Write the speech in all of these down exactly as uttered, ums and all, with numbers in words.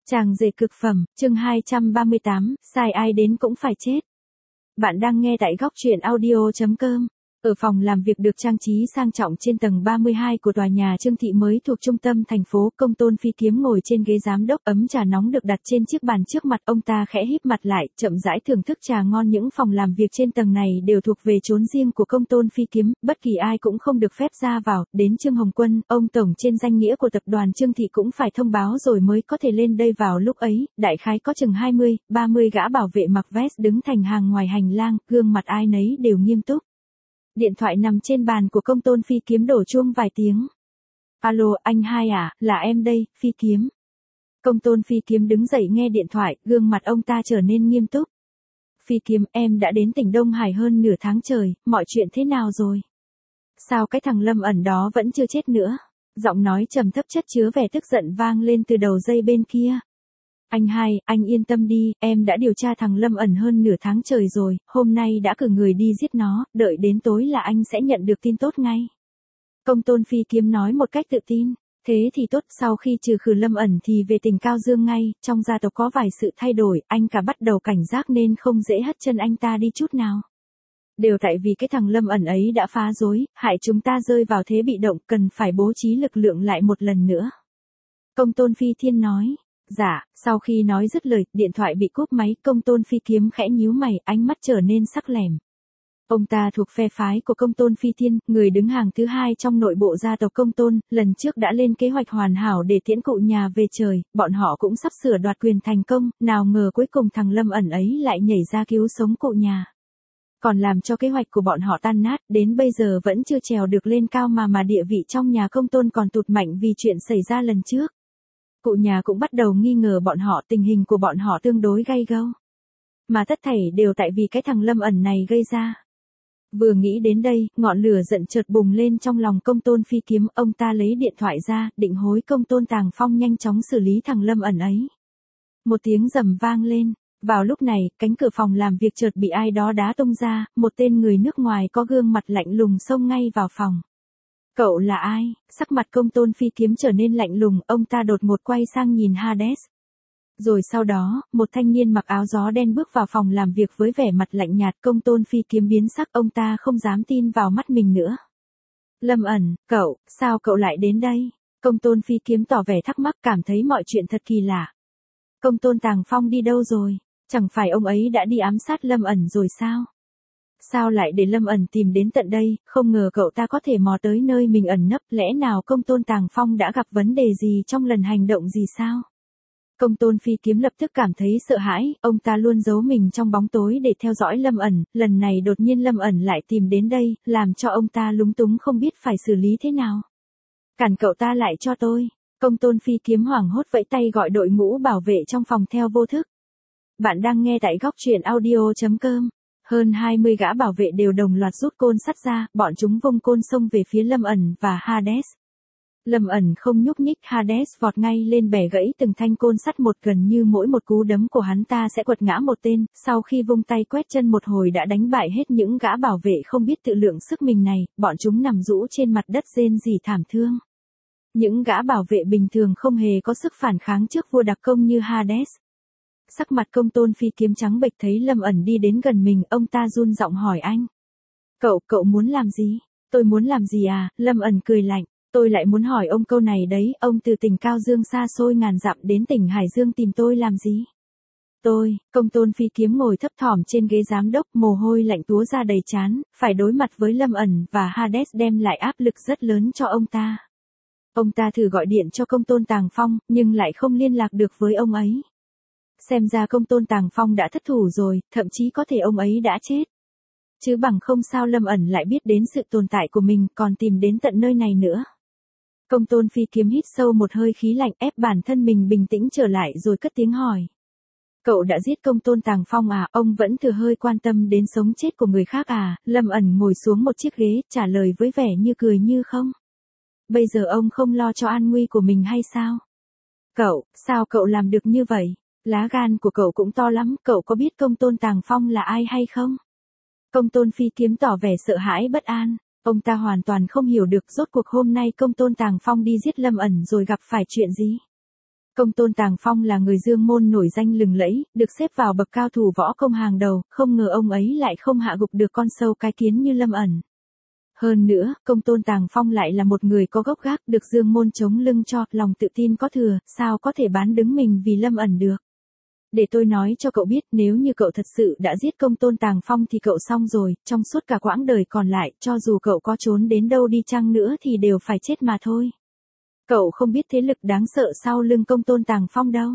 Chàng rể cực phẩm, chương hai trăm ba mươi tám, sai ai đến cũng phải chết. Bạn đang nghe tại góc truyện audio chấm com. Ở phòng làm việc được trang trí sang trọng trên tầng ba mươi hai của tòa nhà Trương Thị mới thuộc trung tâm thành phố, Công Tôn Phi Kiếm ngồi trên ghế giám đốc, ấm trà nóng được đặt trên chiếc bàn trước mặt, ông ta khẽ híp mặt lại, chậm rãi thưởng thức trà ngon. Những phòng làm việc trên tầng này đều thuộc về chốn riêng của Công Tôn Phi Kiếm, bất kỳ ai cũng không được phép ra vào, đến Trương Hồng Quân, ông tổng trên danh nghĩa của tập đoàn Trương Thị cũng phải thông báo rồi mới có thể lên đây. Vào lúc ấy, đại khái có chừng hai mươi, ba mươi gã bảo vệ mặc vest đứng thành hàng ngoài hành lang, gương mặt ai nấy đều nghiêm túc. Điện thoại nằm trên bàn của Công Tôn Phi Kiếm đổ chuông vài tiếng. Alo, anh hai à, là em đây, Phi Kiếm. Công Tôn Phi Kiếm đứng dậy nghe điện thoại, gương mặt ông ta trở nên nghiêm túc. Phi Kiếm, em đã đến tỉnh Đông Hải hơn nửa tháng trời, mọi chuyện thế nào rồi? Sao cái thằng Lâm ẩn đó vẫn chưa chết nữa? Giọng nói trầm thấp chất chứa vẻ tức giận vang lên từ đầu dây bên kia. Anh hai, anh yên tâm đi, em đã điều tra thằng Lâm ẩn hơn nửa tháng trời rồi, hôm nay đã cử người đi giết nó, đợi đến tối là anh sẽ nhận được tin tốt ngay. Công Tôn Phi Kiếm nói một cách tự tin, thế thì tốt, sau khi trừ khử Lâm ẩn thì về tỉnh Cao Dương ngay, trong gia tộc có vài sự thay đổi, anh cả bắt đầu cảnh giác nên không dễ hất chân anh ta đi chút nào. Đều tại vì cái thằng Lâm ẩn ấy đã phá rối, hại chúng ta rơi vào thế bị động, cần phải bố trí lực lượng lại một lần nữa. Công Tôn Phi Thiên nói. Dạ, sau khi nói dứt lời, điện thoại bị cúp máy, Công Tôn Phi Kiếm khẽ nhíu mày, ánh mắt trở nên sắc lẻm. Ông ta thuộc phe phái của Công Tôn Phi Thiên, người đứng hàng thứ hai trong nội bộ gia tộc Công Tôn, lần trước đã lên kế hoạch hoàn hảo để tiễn cụ nhà về trời, bọn họ cũng sắp sửa đoạt quyền thành công, nào ngờ cuối cùng thằng Lâm ẩn ấy lại nhảy ra cứu sống cụ nhà. Còn làm cho kế hoạch của bọn họ tan nát, đến bây giờ vẫn chưa trèo được lên cao mà mà địa vị trong nhà Công Tôn còn tụt mạnh vì chuyện xảy ra lần trước. Cụ nhà cũng bắt đầu nghi ngờ bọn họ, tình hình của bọn họ tương đối gay gâu. Mà tất thảy đều tại vì cái thằng Lâm ẩn này gây ra. Vừa nghĩ đến đây, ngọn lửa giận chợt bùng lên trong lòng Công Tôn Phi Kiếm, ông ta lấy điện thoại ra, định hối Công Tôn Tàng Phong nhanh chóng xử lý thằng Lâm ẩn ấy. Một tiếng rầm vang lên, vào lúc này, cánh cửa phòng làm việc chợt bị ai đó đá tung ra, một tên người nước ngoài có gương mặt lạnh lùng xông ngay vào phòng. Cậu là ai? Sắc mặt Công Tôn Phi Kiếm trở nên lạnh lùng, ông ta đột ngột quay sang nhìn Hades. Rồi sau đó, một thanh niên mặc áo gió đen bước vào phòng làm việc với vẻ mặt lạnh nhạt. Công Tôn Phi Kiếm biến sắc, ông ta không dám tin vào mắt mình nữa. Lâm ẩn, cậu, sao cậu lại đến đây? Công Tôn Phi Kiếm tỏ vẻ thắc mắc, cảm thấy mọi chuyện thật kỳ lạ. Công Tôn Tàng Phong đi đâu rồi? Chẳng phải ông ấy đã đi ám sát Lâm ẩn rồi sao? Sao lại để Lâm ẩn tìm đến tận đây, không ngờ cậu ta có thể mò tới nơi mình ẩn nấp, lẽ nào Công Tôn Tàng Phong đã gặp vấn đề gì trong lần hành động gì sao? Công Tôn Phi Kiếm lập tức cảm thấy sợ hãi, ông ta luôn giấu mình trong bóng tối để theo dõi Lâm ẩn, lần này đột nhiên Lâm ẩn lại tìm đến đây, làm cho ông ta lúng túng không biết phải xử lý thế nào. Cản cậu ta lại cho tôi. Công Tôn Phi Kiếm hoảng hốt vẫy tay gọi đội ngũ bảo vệ trong phòng theo vô thức. Bạn đang nghe tại góc truyện audio chấm com. Hơn hai mươi gã bảo vệ đều đồng loạt rút côn sắt ra, bọn chúng vung côn xông về phía Lâm ẩn và Hades. Lâm ẩn không nhúc nhích, Hades vọt ngay lên bẻ gãy từng thanh côn sắt một, gần như mỗi một cú đấm của hắn ta sẽ quật ngã một tên, sau khi vung tay quét chân một hồi đã đánh bại hết những gã bảo vệ không biết tự lượng sức mình này, bọn chúng nằm rũ trên mặt đất rên rỉ thảm thương. Những gã bảo vệ bình thường không hề có sức phản kháng trước vua đặc công như Hades. Sắc mặt Công Tôn Phi Kiếm trắng bệch thấy Lâm ẩn đi đến gần mình, ông ta run giọng hỏi anh. Cậu, cậu muốn làm gì? Tôi muốn làm gì à? Lâm ẩn cười lạnh. Tôi lại muốn hỏi ông câu này đấy, ông từ tỉnh Cao Dương xa xôi ngàn dặm đến tỉnh Hải Dương tìm tôi làm gì? Tôi, Công Tôn Phi Kiếm ngồi thấp thỏm trên ghế giám đốc, mồ hôi lạnh túa ra đầy trán, phải đối mặt với Lâm ẩn và Hades đem lại áp lực rất lớn cho ông ta. Ông ta thử gọi điện cho Công Tôn Tàng Phong, nhưng lại không liên lạc được với ông ấy. Xem ra Công Tôn Tàng Phong đã thất thủ rồi, thậm chí có thể ông ấy đã chết. Chứ bằng không sao Lâm ẩn lại biết đến sự tồn tại của mình, còn tìm đến tận nơi này nữa. Công Tôn Phi Kiếm hít sâu một hơi khí lạnh, ép bản thân mình bình tĩnh trở lại rồi cất tiếng hỏi. Cậu đã giết Công Tôn Tàng Phong à? Ông vẫn thừa hơi quan tâm đến sống chết của người khác à? Lâm ẩn ngồi xuống một chiếc ghế, trả lời với vẻ như cười như không. Bây giờ ông không lo cho an nguy của mình hay sao? Cậu, sao cậu làm được như vậy? Lá gan của cậu cũng to lắm, cậu có biết Công Tôn Tàng Phong là ai hay không? Công Tôn Phi Kiếm tỏ vẻ sợ hãi bất an, ông ta hoàn toàn không hiểu được rốt cuộc hôm nay Công Tôn Tàng Phong đi giết Lâm ẩn rồi gặp phải chuyện gì. Công tôn Tàng Phong là người Dương môn nổi danh lừng lẫy, được xếp vào bậc cao thủ võ công hàng đầu, không ngờ ông ấy lại không hạ gục được con sâu cái kiến như Lâm ẩn. Hơn nữa, công tôn Tàng Phong lại là một người có gốc gác, được Dương môn chống lưng cho, lòng tự tin có thừa, sao có thể bán đứng mình vì Lâm ẩn được. Để tôi nói cho cậu biết, nếu như cậu thật sự đã giết công tôn Tàng Phong thì cậu xong rồi, trong suốt cả quãng đời còn lại, cho dù cậu có trốn đến đâu đi chăng nữa thì đều phải chết mà thôi. Cậu không biết thế lực đáng sợ sau lưng công tôn Tàng Phong đâu.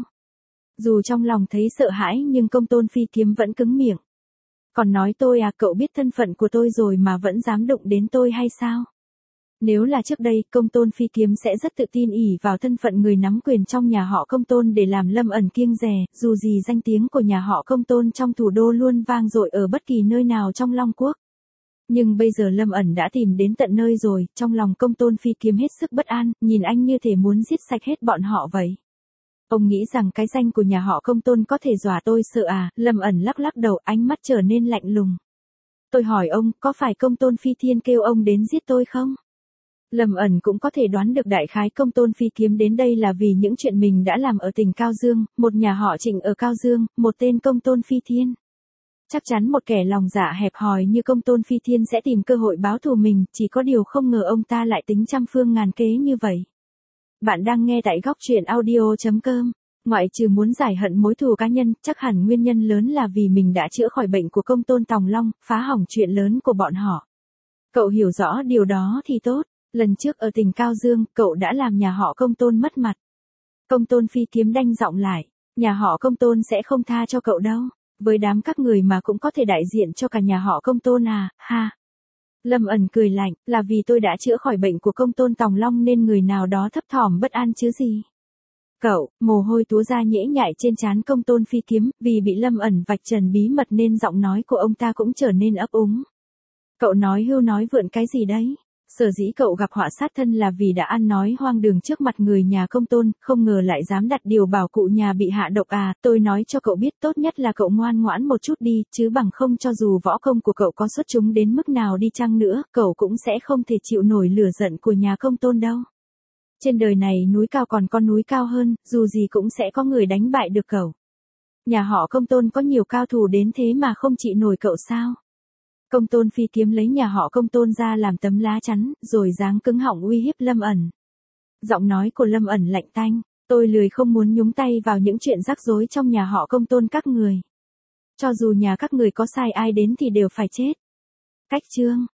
Dù trong lòng thấy sợ hãi nhưng công tôn Phi Kiếm vẫn cứng miệng. Còn nói tôi à, cậu biết thân phận của tôi rồi mà vẫn dám đụng đến tôi hay sao? Nếu là trước đây, công tôn Phi Kiếm sẽ rất tự tin ỷ vào thân phận người nắm quyền trong nhà họ công tôn để làm Lâm ẩn kiêng dè, dù gì danh tiếng của nhà họ công tôn trong thủ đô luôn vang dội ở bất kỳ nơi nào trong Long Quốc. Nhưng bây giờ Lâm ẩn đã tìm đến tận nơi rồi, trong lòng công tôn Phi Kiếm hết sức bất an, nhìn anh như thể muốn giết sạch hết bọn họ vậy. Ông nghĩ rằng cái danh của nhà họ công tôn có thể dọa tôi sợ à, Lâm ẩn lắc lắc đầu, ánh mắt trở nên lạnh lùng. Tôi hỏi ông, có phải công tôn Phi Thiên kêu ông đến giết tôi không? Lâm ẩn cũng có thể đoán được đại khái công tôn Phi Kiếm đến đây là vì những chuyện mình đã làm ở tỉnh Cao Dương, một nhà họ Trịnh ở Cao Dương, một tên công tôn Phi Thiên. Chắc chắn một kẻ lòng dạ hẹp hòi như công tôn Phi Thiên sẽ tìm cơ hội báo thù mình, chỉ có điều không ngờ ông ta lại tính trăm phương ngàn kế như vậy. Bạn đang nghe tại góc truyện audio chấm com. Ngoại trừ muốn giải hận mối thù cá nhân, chắc hẳn nguyên nhân lớn là vì mình đã chữa khỏi bệnh của công tôn Tòng Long, phá hỏng chuyện lớn của bọn họ. Cậu hiểu rõ điều đó thì tốt. Lần trước ở tỉnh Cao Dương, cậu đã làm nhà họ công tôn mất mặt. Công tôn Phi Kiếm đanh giọng lại, nhà họ công tôn sẽ không tha cho cậu đâu. Với đám các người mà cũng có thể đại diện cho cả nhà họ công tôn à, ha. Lâm ẩn cười lạnh, là vì tôi đã chữa khỏi bệnh của công tôn Tòng Long nên người nào đó thấp thỏm bất an chứ gì. Cậu, mồ hôi túa ra nhễ nhại trên trán công tôn Phi Kiếm, vì bị Lâm ẩn vạch trần bí mật nên giọng nói của ông ta cũng trở nên ấp úng. Cậu nói hưu nói vượn cái gì đấy? Sở dĩ cậu gặp họa sát thân là vì đã ăn nói hoang đường trước mặt người nhà công tôn, không ngờ lại dám đặt điều bảo cụ nhà bị hạ độc à, tôi nói cho cậu biết tốt nhất là cậu ngoan ngoãn một chút đi, chứ bằng không cho dù võ công của cậu có xuất chúng đến mức nào đi chăng nữa, cậu cũng sẽ không thể chịu nổi lửa giận của nhà công tôn đâu. Trên đời này núi cao còn có núi cao hơn, dù gì cũng sẽ có người đánh bại được cậu. Nhà họ công tôn có nhiều cao thủ đến thế mà không chịu nổi cậu sao? Công tôn Phi Kiếm lấy nhà họ công tôn ra làm tấm lá chắn, rồi giáng cứng họng uy hiếp Lâm ẩn. Giọng nói của Lâm ẩn lạnh tanh, tôi lười không muốn nhúng tay vào những chuyện rắc rối trong nhà họ công tôn các người. Cho dù nhà các người có sai ai đến thì đều phải chết. Cách chương.